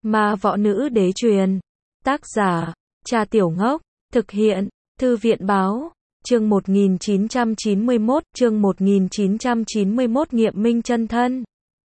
Ma võ nữ đế truyền. Tác giả, Cha Tiểu Ngốc. Thực hiện, Thư viện báo. Chương 1991, nghiệm minh chân thân.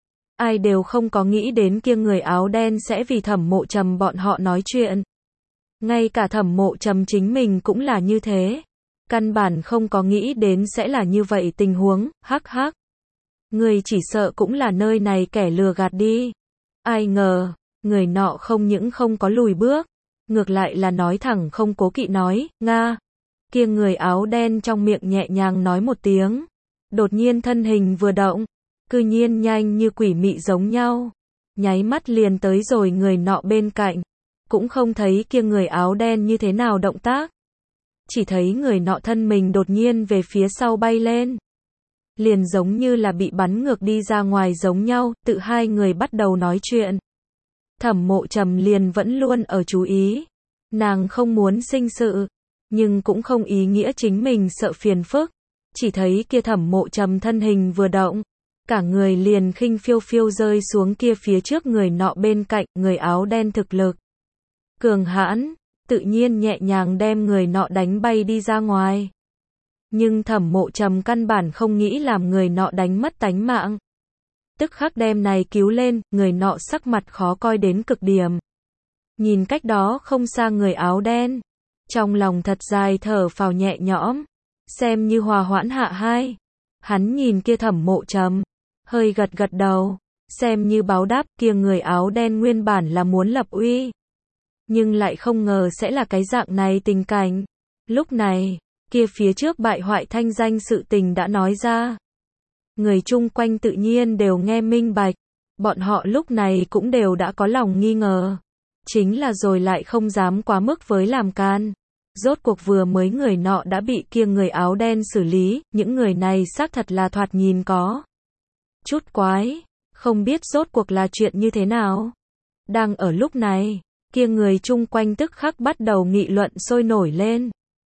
Ai đều không có nghĩ đến kia người áo đen sẽ vì Thẩm Mộ Trầm bọn họ nói chuyện. Ngay cả Thẩm Mộ Trầm chính mình cũng là như thế. Căn bản không có nghĩ đến sẽ là như vậy tình huống, hắc hắc. Người chỉ sợ cũng là nơi này kẻ lừa gạt đi. Ai ngờ, người nọ không những không có lùi bước, ngược lại là nói thẳng không cố kỵ nói, Nga. Kia người áo đen trong miệng nhẹ nhàng nói một tiếng. Đột nhiên thân hình vừa động, cư nhiên nhanh như quỷ mị giống nhau. Nháy mắt liền tới rồi người nọ bên cạnh. Cũng không thấy kia người áo đen như thế nào động tác. Chỉ thấy người nọ thân mình đột nhiên về phía sau bay lên. Liền giống như là bị bắn ngược đi ra ngoài giống nhau, tự hai người bắt đầu nói chuyện. Thẩm Mộ Trầm liền vẫn luôn ở chú ý. Nàng không muốn sinh sự, nhưng cũng không ý nghĩa chính mình sợ phiền phức. Chỉ thấy kia Thẩm Mộ Trầm thân hình vừa động, cả người liền khinh phiêu phiêu rơi xuống kia phía trước người nọ bên cạnh, người áo đen thực lực cường hãn, tự nhiên nhẹ nhàng đem người nọ đánh bay đi ra ngoài. Nhưng Thẩm Mộ Trầm căn bản không nghĩ làm người nọ đánh mất tánh mạng. Tức khắc đem này cứu lên, người nọ sắc mặt khó coi đến cực điểm. Nhìn cách đó không xa người áo đen, trong lòng thật dài thở phào nhẹ nhõm, xem như hòa hoãn hạ hai. Hắn nhìn kia Thẩm Mộ Trầm, hơi gật gật đầu, xem như báo đáp. Kia người áo đen nguyên bản là muốn lập uy, nhưng lại không ngờ sẽ là cái dạng này tình cảnh. Lúc này, kia phía trước bại hoại thanh danh sự tình đã nói ra. Người chung quanh tự nhiên đều nghe minh bạch, bọn họ lúc này cũng đều đã có lòng nghi ngờ. Chính là rồi lại không dám quá mức với làm can. Rốt cuộc vừa mới người nọ đã bị kia người áo đen xử lý, những người này xác thật là thoạt nhìn có chút quái, không biết rốt cuộc là chuyện như thế nào. Đang ở lúc này, kia người chung quanh tức khắc bắt đầu nghị luận sôi nổi lên.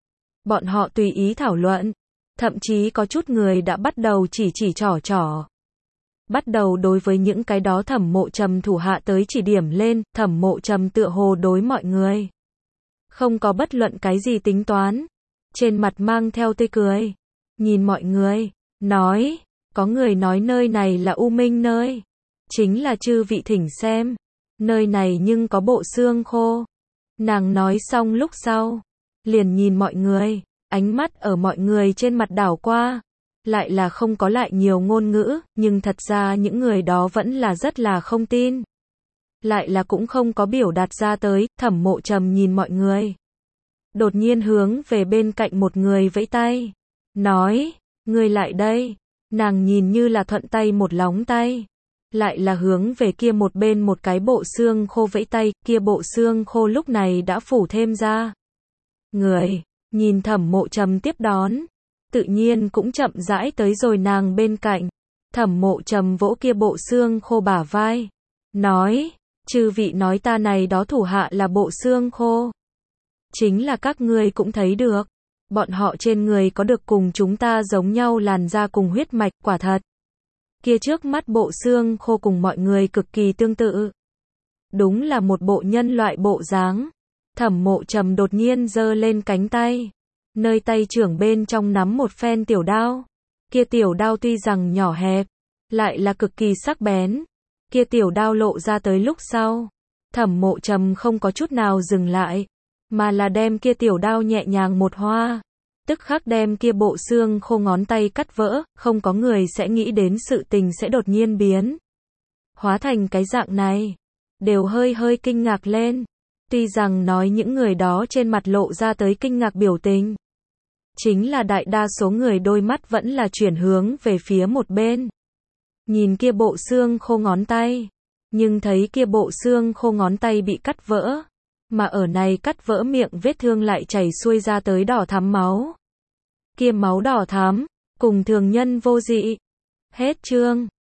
Bọn họ tùy ý thảo luận, thậm chí có chút người đã bắt đầu chỉ trỏ. Bắt đầu đối với những cái đó Thẩm Mộ Trầm thủ hạ tới chỉ điểm lên. Thẩm Mộ Trầm tựa hồ đối mọi người không có bất luận cái gì tính toán, trên mặt mang theo tươi cười, nhìn mọi người, nói, có người nói nơi này là U Minh nơi, chính là chư vị thỉnh xem, nơi này nhưng có bộ xương khô. Nàng nói xong lúc sau, liền nhìn mọi người, ánh mắt ở mọi người trên mặt đảo qua, lại là không có lại nhiều ngôn ngữ, nhưng thật ra những người đó vẫn là rất là không tin. Lại là cũng không có biểu đạt ra tới. Thẩm Mộ Trầm nhìn mọi người, đột nhiên hướng về bên cạnh một người vẫy tay, nói, người lại đây. Nàng nhìn như là thuận tay một lóng tay, lại là hướng về kia một bên một cái bộ xương khô vẫy tay, kia bộ xương khô lúc này đã phủ thêm ra. Người, nhìn Thẩm Mộ Trầm tiếp đón, tự nhiên cũng chậm rãi tới rồi nàng bên cạnh. Thẩm Mộ Trầm vỗ kia bộ xương khô bả vai, nói, chư vị nói ta này đó thủ hạ là bộ xương khô. Chính là các ngươi cũng thấy được, bọn họ trên người có được cùng chúng ta giống nhau làn da cùng huyết mạch, quả thật. Kia trước mắt bộ xương khô cùng mọi người cực kỳ tương tự. Đúng là một bộ nhân loại bộ dáng. Thẩm Mộ Trầm đột nhiên giơ lên cánh tay, nơi tay trưởng bên trong nắm một phen tiểu đao. Kia tiểu đao tuy rằng nhỏ hẹp, lại là cực kỳ sắc bén. Kia tiểu đao lộ ra tới lúc sau, Thẩm Mộ Trầm không có chút nào dừng lại, mà là đem kia tiểu đao nhẹ nhàng một hoa, tức khắc đem kia bộ xương khô ngón tay cắt vỡ. Không có người sẽ nghĩ đến sự tình sẽ đột nhiên biến hóa thành cái dạng này, đều hơi kinh ngạc lên. Tuy rằng nói những người đó trên mặt lộ ra tới kinh ngạc biểu tình, chính là đại đa số người đôi mắt vẫn là chuyển hướng về phía một bên. Nhìn kia bộ xương khô ngón tay, nhưng thấy kia bộ xương khô ngón tay bị cắt vỡ, mà ở này cắt vỡ miệng vết thương lại chảy xuôi ra tới đỏ thắm máu. Kia máu đỏ thắm, cùng thường nhân vô dị. Hết chương.